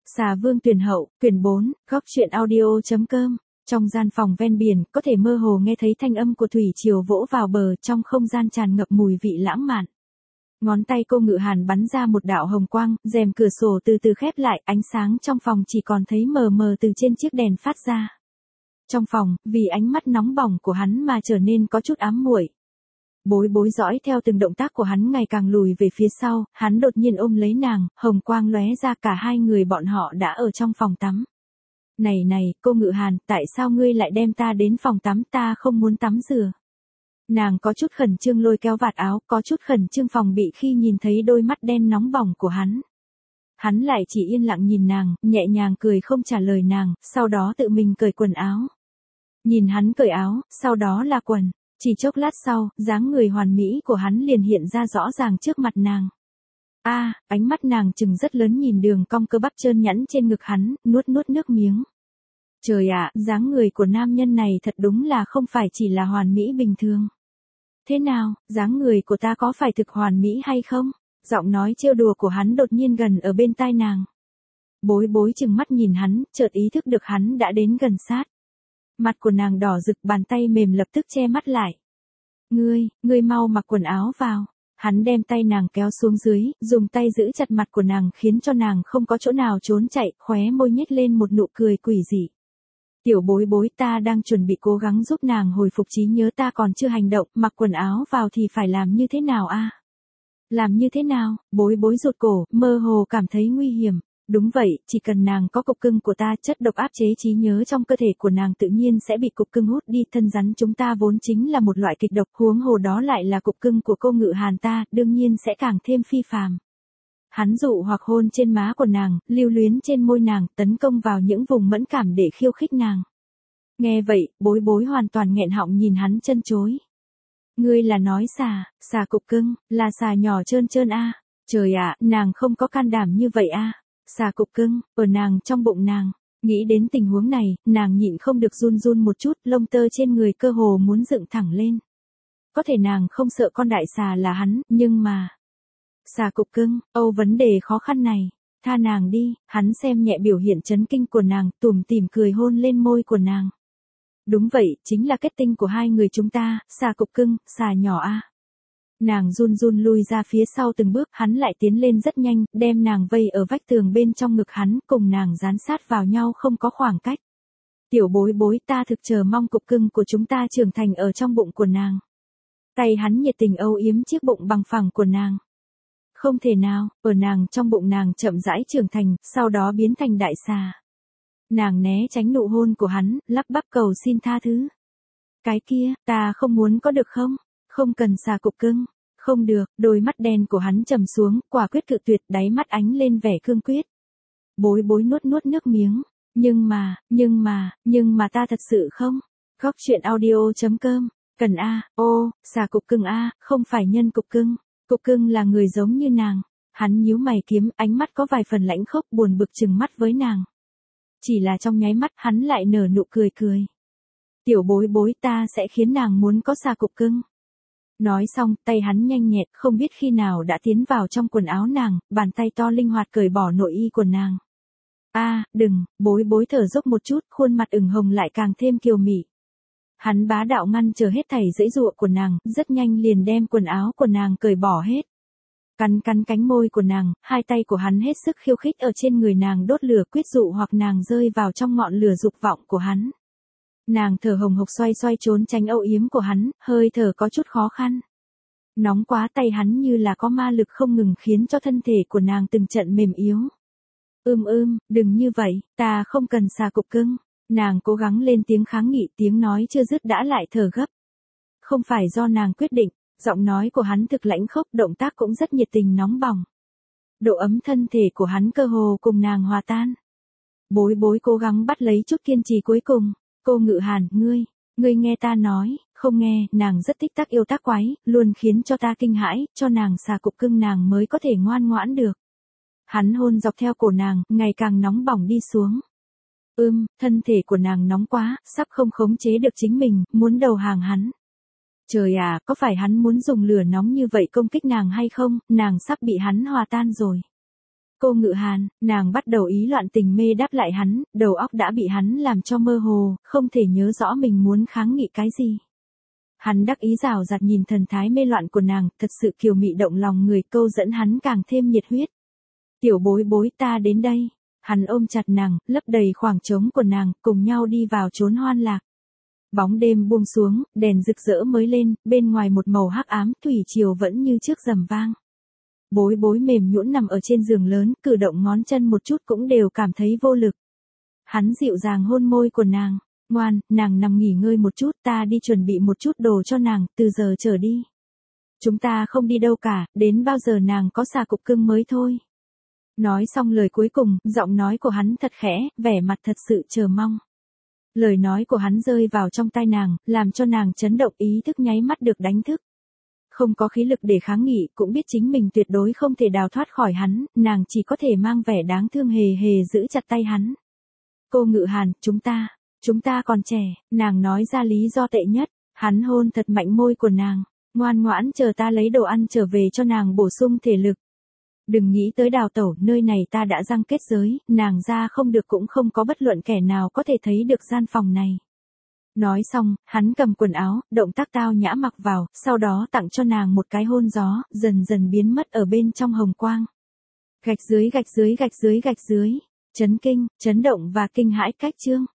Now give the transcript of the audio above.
Xà Vương Tuyển Hậu, quyển 4, góc truyện audio.com. Trong gian phòng ven biển, có thể mơ hồ nghe thấy thanh âm của thủy triều vỗ vào bờ, trong không gian tràn ngập mùi vị lãng mạn. Ngón tay cô Ngự Hàn bắn ra một đạo hồng quang, rèm cửa sổ từ từ khép lại, ánh sáng trong phòng chỉ còn thấy mờ mờ từ trên chiếc đèn phát ra. Trong phòng, vì ánh mắt nóng bỏng của hắn mà trở nên có chút ám muội. Bối bối dõi theo từng động tác của hắn ngày càng lùi về phía sau, hắn đột nhiên ôm lấy nàng, hồng quang lóe ra, cả hai người bọn họ đã ở trong phòng tắm. Này, cô Ngự Hàn, tại sao ngươi lại đem ta đến phòng tắm, ta không muốn tắm rửa. Nàng có chút khẩn trương lôi kéo vạt áo, có chút khẩn trương phòng bị khi nhìn thấy đôi mắt đen nóng bỏng của hắn. Hắn lại chỉ yên lặng nhìn nàng, nhẹ nhàng cười không trả lời nàng, sau đó tự mình cởi quần áo. Nhìn hắn cởi áo, sau đó là quần. Chỉ chốc lát sau, dáng người hoàn mỹ của hắn liền hiện ra rõ ràng trước mặt nàng. Ánh mắt nàng trừng rất lớn nhìn đường cong cơ bắp trơn nhẵn trên ngực hắn, nuốt nước miếng. Trời ạ, dáng người của nam nhân này thật đúng là không phải chỉ là hoàn mỹ bình thường. Thế nào, dáng người của ta có phải thực hoàn mỹ hay không? Giọng nói trêu đùa của hắn đột nhiên gần ở bên tai nàng. Bối bối chừng mắt nhìn hắn, chợt ý thức được hắn đã đến gần sát. Mặt của nàng đỏ rực, bàn tay mềm lập tức che mắt lại. Ngươi mau mặc quần áo vào. Hắn đem tay nàng kéo xuống dưới, dùng tay giữ chặt mặt của nàng khiến cho nàng không có chỗ nào trốn chạy, khóe môi nhếch lên một nụ cười quỷ dị. Tiểu bối bối, ta đang chuẩn bị cố gắng giúp nàng hồi phục trí nhớ, ta còn chưa hành động, mặc quần áo vào thì phải làm như thế nào a? Làm như thế nào? Bối bối rụt cổ, mơ hồ cảm thấy nguy hiểm. Đúng vậy, chỉ cần nàng có cục cưng của ta, chất độc áp chế trí nhớ trong cơ thể của nàng tự nhiên sẽ bị cục cưng hút đi, thân rắn chúng ta vốn chính là một loại kịch độc, huống hồ đó lại là cục cưng của cô Ngự Hàn ta, đương nhiên sẽ càng thêm phi phàm. Hắn dụ hoặc hôn trên má của nàng, lưu luyến trên môi nàng, tấn công vào những vùng mẫn cảm để khiêu khích nàng. Nghe vậy, bối bối hoàn toàn nghẹn họng nhìn hắn chân chối. Ngươi là nói xà cục cưng, là xà nhỏ trơn a? Trời ạ, nàng không có can đảm như vậy a. Xà cục cưng, ở nàng trong bụng nàng. Nghĩ đến tình huống này, nàng nhịn không được run một chút, lông tơ trên người cơ hồ muốn dựng thẳng lên. Có thể nàng không sợ con đại xà là hắn, nhưng mà... Xà cục cưng, vấn đề khó khăn này. Tha nàng đi, hắn xem nhẹ biểu hiện chấn kinh của nàng, tủm tỉm cười hôn lên môi của nàng. Đúng vậy, chính là kết tinh của hai người chúng ta, xà cục cưng, xà nhỏ a. Nàng run lui ra phía sau từng bước, hắn lại tiến lên rất nhanh, đem nàng vây ở vách tường bên trong ngực hắn, cùng nàng dán sát vào nhau không có khoảng cách. Tiểu bối bối, ta thực chờ mong cục cưng của chúng ta trưởng thành ở trong bụng của nàng. Tay hắn nhiệt tình âu yếm chiếc bụng bằng phẳng của nàng. Không thể nào, ở nàng trong bụng nàng chậm rãi trưởng thành, sau đó biến thành đại xà. Nàng né tránh nụ hôn của hắn, lắp bắp cầu xin tha thứ. Cái kia, ta không muốn có được không? Không cần xà cục cưng. Không được, đôi mắt đen của hắn trầm xuống, quả quyết cự tuyệt, đáy mắt ánh lên vẻ cương quyết. Bối bối nuốt nước miếng. Nhưng mà ta thật sự không. Góc truyện audio.com. Cần xà cục cưng không phải nhân cục cưng. Cục cưng là người giống như nàng. Hắn nhíu mày kiếm, ánh mắt có vài phần lãnh khốc, buồn bực trừng mắt với nàng. Chỉ là trong nháy mắt, hắn lại nở nụ cười. Tiểu bối bối, ta sẽ khiến nàng muốn có xà cục cưng. Nói xong, tay hắn nhanh nhẹn, không biết khi nào đã tiến vào trong quần áo nàng, bàn tay to linh hoạt cởi bỏ nội y của nàng. Đừng, bối bối thở dốc một chút, khuôn mặt ửng hồng lại càng thêm kiều mị. Hắn bá đạo ngăn chờ hết thảy giãy giụa của nàng, rất nhanh liền đem quần áo của nàng cởi bỏ hết. Cắn cánh môi của nàng, hai tay của hắn hết sức khiêu khích ở trên người nàng đốt lửa, quyết dụ hoặc nàng rơi vào trong ngọn lửa dục vọng của hắn. Nàng thở hồng hộc xoay trốn tránh âu yếm của hắn, hơi thở có chút khó khăn. Nóng quá, tay hắn như là có ma lực không ngừng khiến cho thân thể của nàng từng trận mềm yếu. Đừng như vậy, ta không cần xà cục cưng. Nàng cố gắng lên tiếng kháng nghị, tiếng nói chưa dứt đã lại thở gấp. Không phải do nàng quyết định, giọng nói của hắn thực lãnh khốc, động tác cũng rất nhiệt tình nóng bỏng. Độ ấm thân thể của hắn cơ hồ cùng nàng hòa tan. Bối bối cố gắng bắt lấy chút kiên trì cuối cùng. Cô Ngự Hàn, ngươi nghe ta nói, không nghe, nàng rất thích tác yêu tác quái, luôn khiến cho ta kinh hãi, cho nàng xà cục cưng nàng mới có thể ngoan ngoãn được. Hắn hôn dọc theo cổ nàng, ngày càng nóng bỏng đi xuống. Thân thể của nàng nóng quá, sắp không khống chế được chính mình, muốn đầu hàng hắn. Trời ạ, có phải hắn muốn dùng lửa nóng như vậy công kích nàng hay không, nàng sắp bị hắn hòa tan rồi. Cô Ngự Hàn, nàng bắt đầu ý loạn tình mê đáp lại hắn, đầu óc đã bị hắn làm cho mơ hồ, không thể nhớ rõ mình muốn kháng nghị cái gì. Hắn đắc ý rào rạt nhìn thần thái mê loạn của nàng, thật sự kiều mị động lòng người, câu dẫn hắn càng thêm nhiệt huyết. Tiểu bối bối, ta đến đây. Hắn ôm chặt nàng, lấp đầy khoảng trống của nàng, cùng nhau đi vào chốn hoan lạc. Bóng đêm buông xuống, đèn rực rỡ mới lên, bên ngoài một màu hắc ám, thủy triều vẫn như trước rầm vang. Bối bối mềm nhũn nằm ở trên giường lớn, cử động ngón chân một chút cũng đều cảm thấy vô lực. Hắn dịu dàng hôn môi của nàng. Ngoan, nàng nằm nghỉ ngơi một chút, ta đi chuẩn bị một chút đồ cho nàng, từ giờ trở đi. Chúng ta không đi đâu cả, đến bao giờ nàng có xà cục cưng mới thôi. Nói xong lời cuối cùng, giọng nói của hắn thật khẽ, vẻ mặt thật sự chờ mong. Lời nói của hắn rơi vào trong tai nàng, làm cho nàng chấn động, ý thức nháy mắt được đánh thức. Không có khí lực để kháng nghị, cũng biết chính mình tuyệt đối không thể đào thoát khỏi hắn, nàng chỉ có thể mang vẻ đáng thương hề hề giữ chặt tay hắn. Cô Ngự Hàn, chúng ta còn trẻ, nàng nói ra lý do tệ nhất, hắn hôn thật mạnh môi của nàng, ngoan ngoãn chờ ta lấy đồ ăn trở về cho nàng bổ sung thể lực. Đừng nghĩ tới đào tẩu, nơi này ta đã răng kết giới, nàng ra không được, cũng không có bất luận kẻ nào có thể thấy được gian phòng này. Nói xong, hắn cầm quần áo, động tác tao nhã mặc vào, sau đó tặng cho nàng một cái hôn gió, dần dần biến mất ở bên trong hồng quang. Gạch dưới, chấn kinh, chấn động và kinh hãi cách chương.